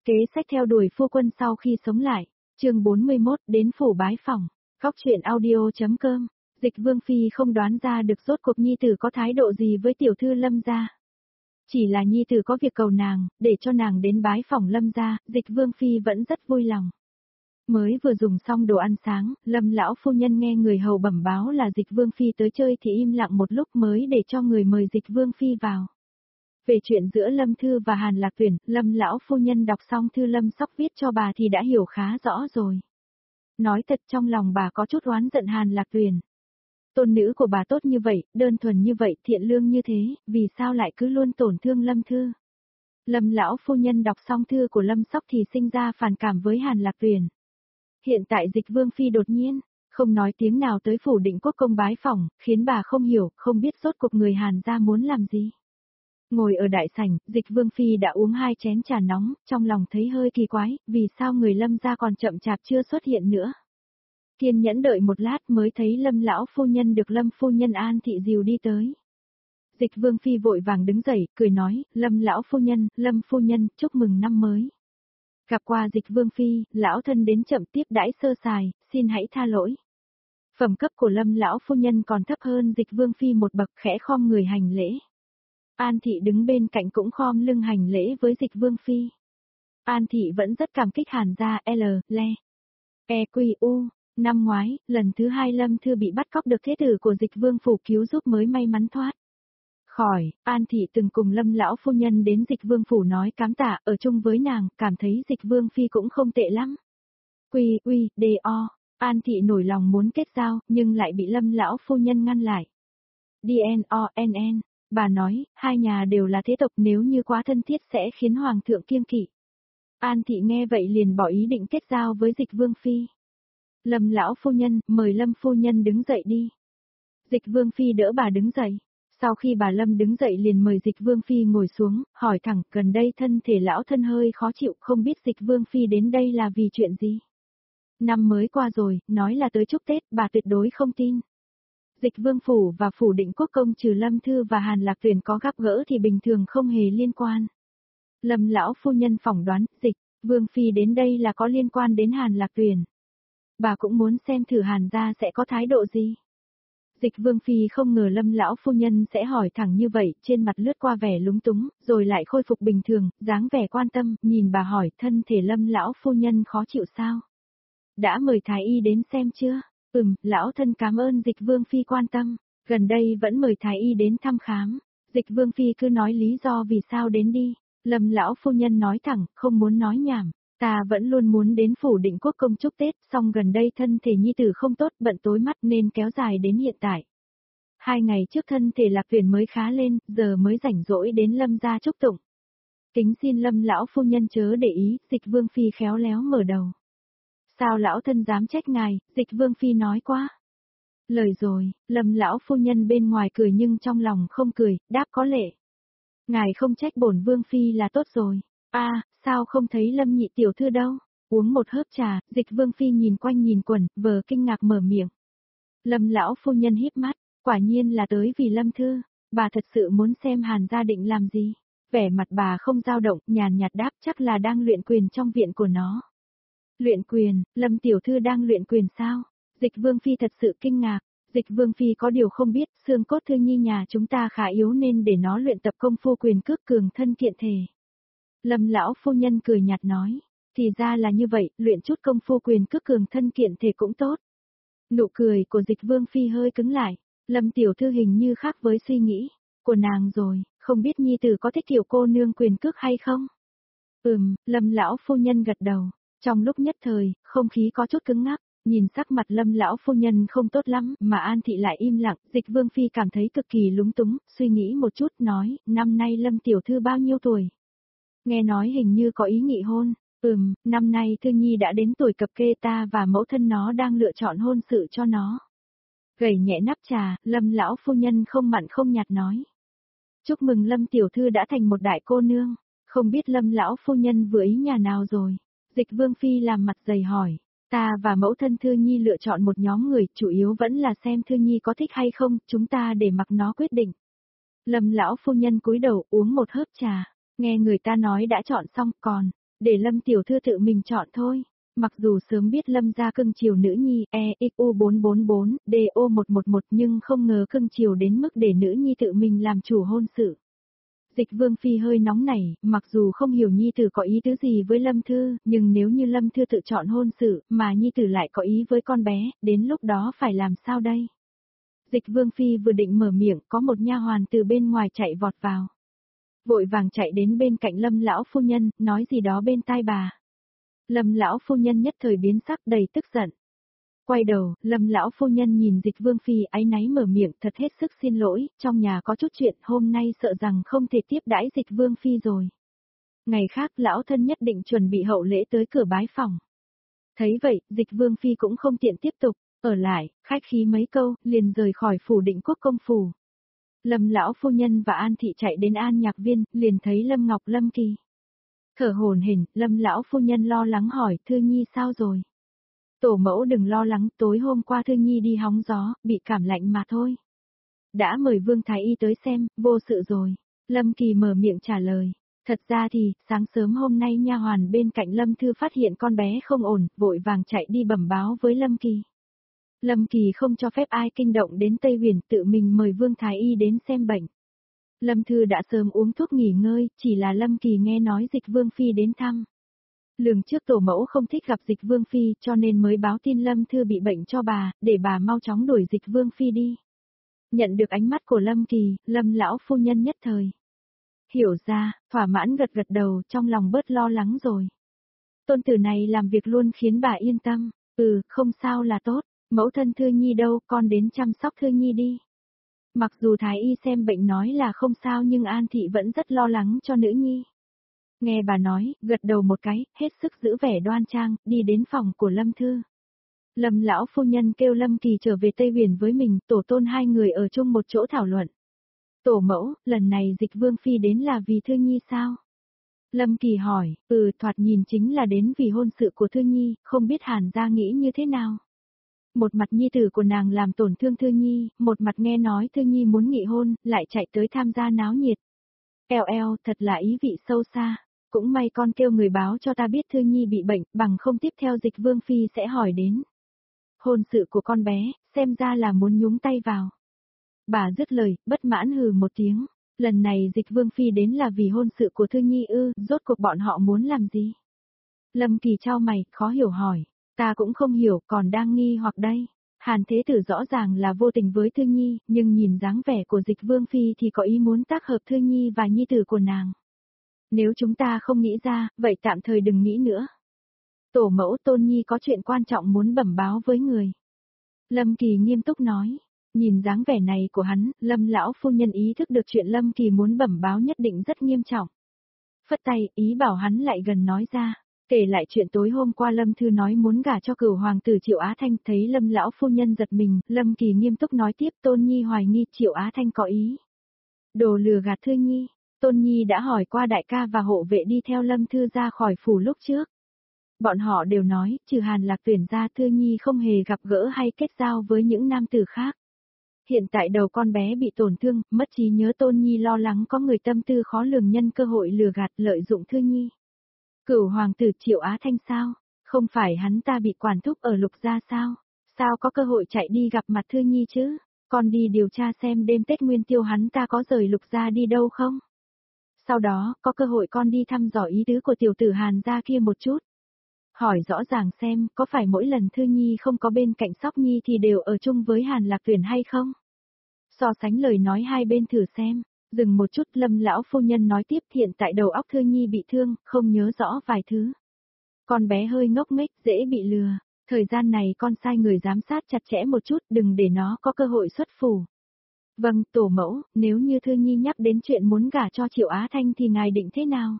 Kế sách theo đuổi phu quân sau khi sống lại. Chương 41, đến phủ bái phỏng. Góc truyện audio.com. Dịch Vương Phi không đoán ra được rốt cuộc nhi tử có thái độ gì với tiểu thư Lâm gia. Chỉ là nhi tử có việc cầu nàng, để cho nàng đến bái phỏng Lâm gia, Dịch Vương Phi vẫn rất vui lòng. Mới vừa dùng xong đồ ăn sáng, Lâm lão phu nhân nghe người hầu bẩm báo là Dịch Vương Phi tới chơi thì im lặng một lúc mới để cho người mời Dịch Vương Phi vào. Về chuyện giữa Lâm Thư và Hàn Lạc Tuyển, Lâm lão phu nhân đọc xong thư Lâm Sóc viết cho bà thì đã hiểu khá rõ rồi. Nói thật trong lòng bà có chút oán giận Hàn Lạc Tuyển. Tôn nữ của bà tốt như vậy, đơn thuần như vậy, thiện lương như thế, vì sao lại cứ luôn tổn thương Lâm Thư? Lâm lão phu nhân đọc xong thư của Lâm Sóc thì sinh ra phản cảm với Hàn Lạc Tuyển. Hiện tại Dịch Vương Phi đột nhiên, không nói tiếng nào tới phủ Định Quốc công bái phỏng, khiến bà không hiểu, không biết rốt cuộc người Hàn gia muốn làm gì. Ngồi ở đại sảnh, Dịch Vương Phi đã uống 2 chén trà nóng, trong lòng thấy hơi kỳ quái, vì sao người Lâm gia còn chậm chạp chưa xuất hiện nữa. Kiên nhẫn đợi một lát mới thấy Lâm lão phu nhân được Lâm phu nhân An thị dìu đi tới. Dịch Vương Phi vội vàng đứng dậy, cười nói, Lâm lão phu nhân, Lâm phu nhân, chúc mừng năm mới. Gặp qua Dịch Vương Phi, lão thân đến chậm tiếp đãi sơ sài, xin hãy tha lỗi. Phẩm cấp của Lâm lão phu nhân còn thấp hơn Dịch Vương Phi một bậc, khẽ khom người hành lễ. An thị đứng bên cạnh cũng khom lưng hành lễ với Dịch Vương Phi. An thị vẫn rất cảm kích Hàn gia, EQ, năm ngoái, lần thứ 2 Lâm Thư bị bắt cóc được thế tử của Dịch Vương phủ cứu giúp mới may mắn thoát khỏi. An thị từng cùng Lâm lão phu nhân đến Dịch Vương phủ nói cám tạ, ở chung với nàng, cảm thấy Dịch Vương Phi cũng không tệ lắm. An thị nổi lòng muốn kết giao, nhưng lại bị Lâm lão phu nhân ngăn lại. Bà nói, hai nhà đều là thế tộc, nếu như quá thân thiết sẽ khiến hoàng thượng kiêng kỵ. An thị nghe vậy liền bỏ ý định kết giao với Dịch Vương Phi. Lâm lão phu nhân, mời Lâm phu nhân đứng dậy đi. Dịch Vương Phi đỡ bà đứng dậy. Sau khi bà Lâm đứng dậy liền mời Dịch Vương Phi ngồi xuống, hỏi thẳng, gần đây thân thể lão thân hơi khó chịu, không biết Dịch Vương Phi đến đây là vì chuyện gì. Năm mới qua rồi, nói là tới chúc Tết, bà tuyệt đối không tin. Dịch Vương phủ và phủ Định Quốc công trừ Lâm Thư và Hàn Lạc Tuyển có gặp gỡ thì bình thường không hề liên quan. Lâm lão phu nhân phỏng đoán, Dịch Vương Phi đến đây là có liên quan đến Hàn Lạc Tuyển. Bà cũng muốn xem thử Hàn gia sẽ có thái độ gì. Dịch Vương Phi không ngờ Lâm lão phu nhân sẽ hỏi thẳng như vậy, trên mặt lướt qua vẻ lúng túng, rồi lại khôi phục bình thường, dáng vẻ quan tâm, nhìn bà hỏi, thân thể Lâm lão phu nhân khó chịu sao? Đã mời thái y đến xem chưa? Lão thân cảm ơn Dịch Vương Phi quan tâm, gần đây vẫn mời thái y đến thăm khám. Dịch Vương Phi cứ nói lý do vì sao đến đi. Lâm lão phu nhân nói thẳng, không muốn nói nhảm. Ta vẫn luôn muốn đến phủ Định Quốc công chúc Tết, song gần đây thân thể nhi tử không tốt, bận tối mắt nên kéo dài đến hiện tại. 2 ngày trước thân thể Lạc Tuyển mới khá lên, giờ mới rảnh rỗi đến Lâm gia chúc tụng. Kính xin Lâm lão phu nhân chớ để ý, Dịch Vương Phi khéo léo mở đầu. Sao lão thân dám trách ngài, Dịch Vương Phi nói quá. Lời rồi, Lâm lão phu nhân bên ngoài cười nhưng trong lòng không cười, đáp có lệ. Ngài không trách bổn Vương Phi là tốt rồi. Sao không thấy Lâm nhị tiểu thư đâu? Uống một hớp trà, Dịch Vương Phi nhìn quanh nhìn quẩn, vờ kinh ngạc mở miệng. Lâm lão phu nhân híp mắt, quả nhiên là tới vì Lâm Thư, bà thật sự muốn xem Hàn gia định làm gì. Vẻ mặt bà không dao động, nhàn nhạt đáp chắc là đang luyện quyền trong viện của nó. Luyện quyền, Lâm tiểu thư đang luyện quyền sao? Dịch Vương Phi thật sự kinh ngạc. Dịch Vương Phi có điều không biết, xương cốt Thư Nhi nhà chúng ta khá yếu nên để nó luyện tập công phu quyền cước cường thân kiện thể. Lâm lão phu nhân cười nhạt nói, thì ra là như vậy, luyện chút công phu quyền cước cường thân kiện thể cũng tốt. Nụ cười của Dịch Vương Phi hơi cứng lại, Lâm tiểu thư hình như khác với suy nghĩ của nàng rồi, không biết nhi tử có thích kiểu cô nương quyền cước hay không? Lâm lão phu nhân gật đầu, trong lúc nhất thời, không khí có chút cứng ngắc. Nhìn sắc mặt Lâm lão phu nhân không tốt lắm, mà An thị lại im lặng, Dịch Vương Phi cảm thấy cực kỳ lúng túng, suy nghĩ một chút, nói, năm nay Lâm tiểu thư bao nhiêu tuổi? Nghe nói hình như có ý nghị hôn. Năm nay Thư Nhi đã đến tuổi cập kê, ta và mẫu thân nó đang lựa chọn hôn sự cho nó. Gẩy nhẹ nắp trà, Lâm lão phu nhân không mặn không nhạt nói. Chúc mừng Lâm tiểu thư đã thành một đại cô nương, không biết Lâm lão phu nhân vừa ý nhà nào rồi? Dịch Vương Phi làm mặt dày hỏi. Ta và mẫu thân Thư Nhi lựa chọn một nhóm người, chủ yếu vẫn là xem Thư Nhi có thích hay không, chúng ta để mặc nó quyết định. Lâm lão phu nhân cúi đầu uống một hớp trà, nghe người ta nói đã chọn xong, còn Để Lâm tiểu thư tự mình chọn thôi. Mặc dù sớm biết Lâm gia cưng chiều nữ nhi EXU444, DO111 nhưng không ngờ cưng chiều đến mức để nữ nhi tự mình làm chủ hôn sự. Dịch Vương Phi hơi nóng nảy, mặc dù không hiểu nhi tử có ý tứ gì với Lâm Thư, nhưng nếu như Lâm Thư tự chọn hôn sự, mà nhi tử lại có ý với con bé, đến lúc đó phải làm sao đây? Dịch Vương Phi vừa định mở miệng, có một nha hoàn từ bên ngoài chạy vọt vào. Vội vàng chạy đến bên cạnh Lâm lão phu nhân, nói gì đó bên tai bà. Lâm lão phu nhân nhất thời biến sắc đầy tức giận. Quay đầu, Lâm lão phu nhân nhìn Dịch Vương Phi áy náy mở miệng thật hết sức xin lỗi, trong nhà có chút chuyện hôm nay sợ rằng không thể tiếp đãi Dịch Vương Phi rồi. Ngày khác lão thân nhất định chuẩn bị hậu lễ tới cửa bái phòng. Thấy vậy, Dịch Vương Phi cũng không tiện tiếp tục, ở lại, khách khí mấy câu, liền rời khỏi phủ Định Quốc công phủ. Lâm lão phu nhân và An thị chạy đến An Nhạc Viên, liền thấy Lâm Ngọc Lâm Kỳ. Thở hổn hển, Lâm lão phu nhân lo lắng hỏi, Thư Nhi sao rồi? Tổ mẫu đừng lo lắng, tối hôm qua Thư Nhi đi hóng gió, bị cảm lạnh mà thôi. Đã mời Vương Thái Y tới xem, vô sự rồi. Lâm Kỳ mở miệng trả lời. Thật ra thì, sáng sớm hôm nay nha hoàn bên cạnh Lâm Thư phát hiện con bé không ổn, vội vàng chạy đi bẩm báo với Lâm Kỳ. Lâm Kỳ không cho phép ai kinh động đến Tây Huyền, tự mình mời Vương Thái Y đến xem bệnh. Lâm Thư đã sớm uống thuốc nghỉ ngơi, chỉ là Lâm Kỳ nghe nói Dịch Vương Phi đến thăm. Lường trước tổ mẫu không thích gặp Dịch Vương Phi cho nên mới báo tin Lâm Thư bị bệnh cho bà, để bà mau chóng đuổi Dịch Vương Phi đi. Nhận được ánh mắt của Lâm Kỳ, Lâm lão phu nhân nhất thời. Hiểu ra, thỏa mãn gật gật đầu, trong lòng bớt lo lắng rồi. Tôn tử này làm việc luôn khiến bà yên tâm, không sao là tốt, mẫu thân Thư Nhi đâu, con đến chăm sóc Thư Nhi đi. Mặc dù Thái Y xem bệnh nói là không sao nhưng An Thị vẫn rất lo lắng cho nữ nhi. Nghe bà nói, gật đầu một cái, hết sức giữ vẻ đoan trang, đi đến phòng của Lâm Thư. Lâm lão phu nhân kêu Lâm Kỳ trở về Tây Huyền với mình, tổ tôn hai người ở chung một chỗ thảo luận. Tổ mẫu, lần này Dịch Vương Phi đến là vì Thư Nhi sao? Lâm Kỳ hỏi, thoạt nhìn chính là đến vì hôn sự của Thư Nhi, không biết Hàn gia nghĩ như thế nào? Một mặt nhi tử của nàng làm tổn thương Thư Nhi, một mặt nghe nói Thư Nhi muốn nghị hôn, lại chạy tới tham gia náo nhiệt. Eo, thật là ý vị sâu xa. Cũng may con kêu người báo cho ta biết Thư Nhi bị bệnh, bằng không tiếp theo Dịch Vương Phi sẽ hỏi đến. Hôn sự của con bé, xem ra là muốn nhúng tay vào. Bà dứt lời, bất mãn hừ một tiếng. Lần này Dịch Vương Phi đến là vì hôn sự của Thư Nhi rốt cuộc bọn họ muốn làm gì? Lâm Kỳ trao mày, khó hiểu hỏi. Ta cũng không hiểu, còn đang nghi hoặc đây. Hàn Thế Tử rõ ràng là vô tình với Thư Nhi, nhưng nhìn dáng vẻ của Dịch Vương Phi thì có ý muốn tác hợp Thư Nhi và nhi tử của nàng. Nếu chúng ta không nghĩ ra, vậy tạm thời đừng nghĩ nữa. Tổ mẫu Tôn Nhi có chuyện quan trọng muốn bẩm báo với người. Lâm Kỳ nghiêm túc nói. Nhìn dáng vẻ này của hắn, Lâm lão phu nhân ý thức được chuyện Lâm Kỳ muốn bẩm báo nhất định rất nghiêm trọng. Phất tay, ý bảo hắn lại gần nói ra. Kể lại chuyện tối hôm qua Lâm Thư nói muốn gả cho cửu hoàng tử Triệu Á Thanh, thấy Lâm lão phu nhân giật mình, Lâm Kỳ nghiêm túc nói tiếp, Tôn Nhi hoài nghi Triệu Á Thanh có ý đồ lừa gạt Thư Nhi. Tôn Nhi đã hỏi qua đại ca và hộ vệ đi theo Lâm Thư ra khỏi phủ lúc trước. Bọn họ đều nói, trừ Hàn Lạc Tuyển ra Thư Nhi không hề gặp gỡ hay kết giao với những nam tử khác. Hiện tại đầu con bé bị tổn thương, mất trí nhớ, Tôn Nhi lo lắng có người tâm tư khó lường nhân cơ hội lừa gạt lợi dụng Thư Nhi. Cửu hoàng tử Triệu Á Thanh sao? Không phải hắn ta bị quản thúc ở Lục gia sao? Sao có cơ hội chạy đi gặp mặt Thư Nhi chứ? Con đi điều tra xem đêm Tết Nguyên Tiêu hắn ta có rời Lục gia đi đâu không? Sau đó, có cơ hội con đi thăm dò ý tứ của tiểu tử Hàn gia kia một chút. Hỏi rõ ràng xem, có phải mỗi lần Thư Nhi không có bên cạnh Sóc Nhi thì đều ở chung với Hàn Lạc Tuyển hay không? So sánh lời nói hai bên thử xem. Dừng một chút, Lâm lão phu nhân nói tiếp, hiện tại đầu óc Thư Nhi bị thương, không nhớ rõ vài thứ. Con bé hơi ngốc nghếch, dễ bị lừa. Thời gian này con sai người giám sát chặt chẽ một chút, đừng để nó có cơ hội xuất phủ. Vâng, tổ mẫu, nếu như Thư Nhi nhắc đến chuyện muốn gả cho Triệu Á Thanh thì ngài định thế nào?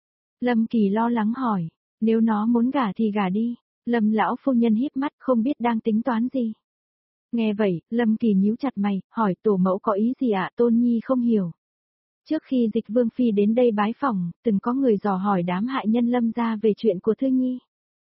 Lâm Kỳ lo lắng hỏi, nếu nó muốn gả thì gả đi. Lâm lão phu nhân híp mắt không biết đang tính toán gì. Nghe vậy, Lâm Kỳ nhíu chặt mày, hỏi tổ mẫu có ý gì ạ? Tôn Nhi không hiểu. Trước khi Dịch Vương Phi đến đây bái phỏng, từng có người dò hỏi đám hại nhân Lâm gia về chuyện của Thư Nhi.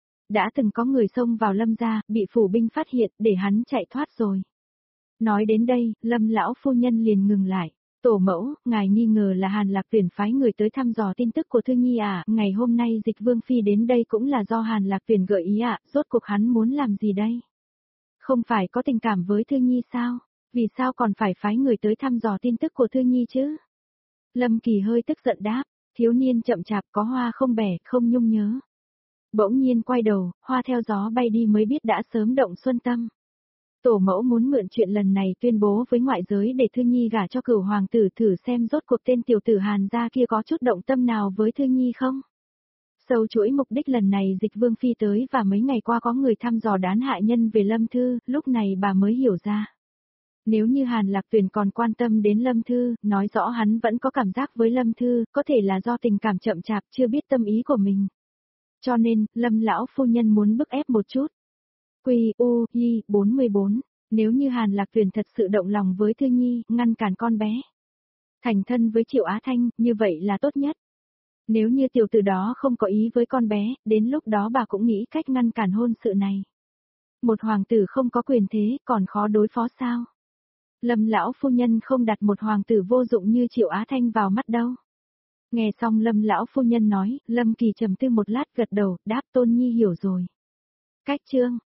Đã từng có người xông vào Lâm gia, bị phủ binh phát hiện, để hắn chạy thoát rồi. Nói đến đây, Lâm lão phu nhân liền ngừng lại. Tổ mẫu, ngài nghi ngờ là Hàn Lạc Tuyển phái người tới thăm dò tin tức của Thư Nhi à, ngày hôm nay Dịch Vương Phi đến đây cũng là do Hàn Lạc Tuyển gợi ý à, rốt cuộc hắn muốn làm gì đây? Không phải có tình cảm với Thư Nhi sao? Vì sao còn phải phái người tới thăm dò tin tức của Thư Nhi chứ? Lâm Kỳ hơi tức giận đáp, thiếu niên chậm chạp có hoa không bẻ, không nhung nhớ. Bỗng nhiên quay đầu, hoa theo gió bay đi mới biết đã sớm động xuân tâm. Tổ mẫu muốn mượn chuyện lần này tuyên bố với ngoại giới để Thư Nhi gả cho cửu hoàng tử thử xem rốt cuộc tên tiểu tử Hàn gia kia có chút động tâm nào với Thư Nhi không? Sâu chuỗi mục đích lần này Dịch Vương Phi tới và mấy ngày qua có người thăm dò đán hại nhân về Lâm Thư, lúc này bà mới hiểu ra. Nếu như Hàn Lạc Tuyền còn quan tâm đến Lâm Thư, nói rõ hắn vẫn có cảm giác với Lâm Thư, có thể là do tình cảm chậm chạp chưa biết tâm ý của mình. Cho nên, Lâm lão phu nhân muốn bức ép một chút. Quy 44, nếu như Hàn Lạc Tuyền thật sự động lòng với Thư Nhi, ngăn cản con bé. Thành thân với Triệu Á Thanh, như vậy là tốt nhất. Nếu như tiểu tử đó không có ý với con bé, đến lúc đó bà cũng nghĩ cách ngăn cản hôn sự này. Một hoàng tử không có quyền thế, còn khó đối phó sao? Lâm lão phu nhân không đặt một hoàng tử vô dụng như Triệu Á Thanh vào mắt đâu. Nghe xong Lâm lão phu nhân nói, Lâm Kỳ trầm tư một lát gật đầu, đáp Tôn Nhi hiểu rồi. Cách chương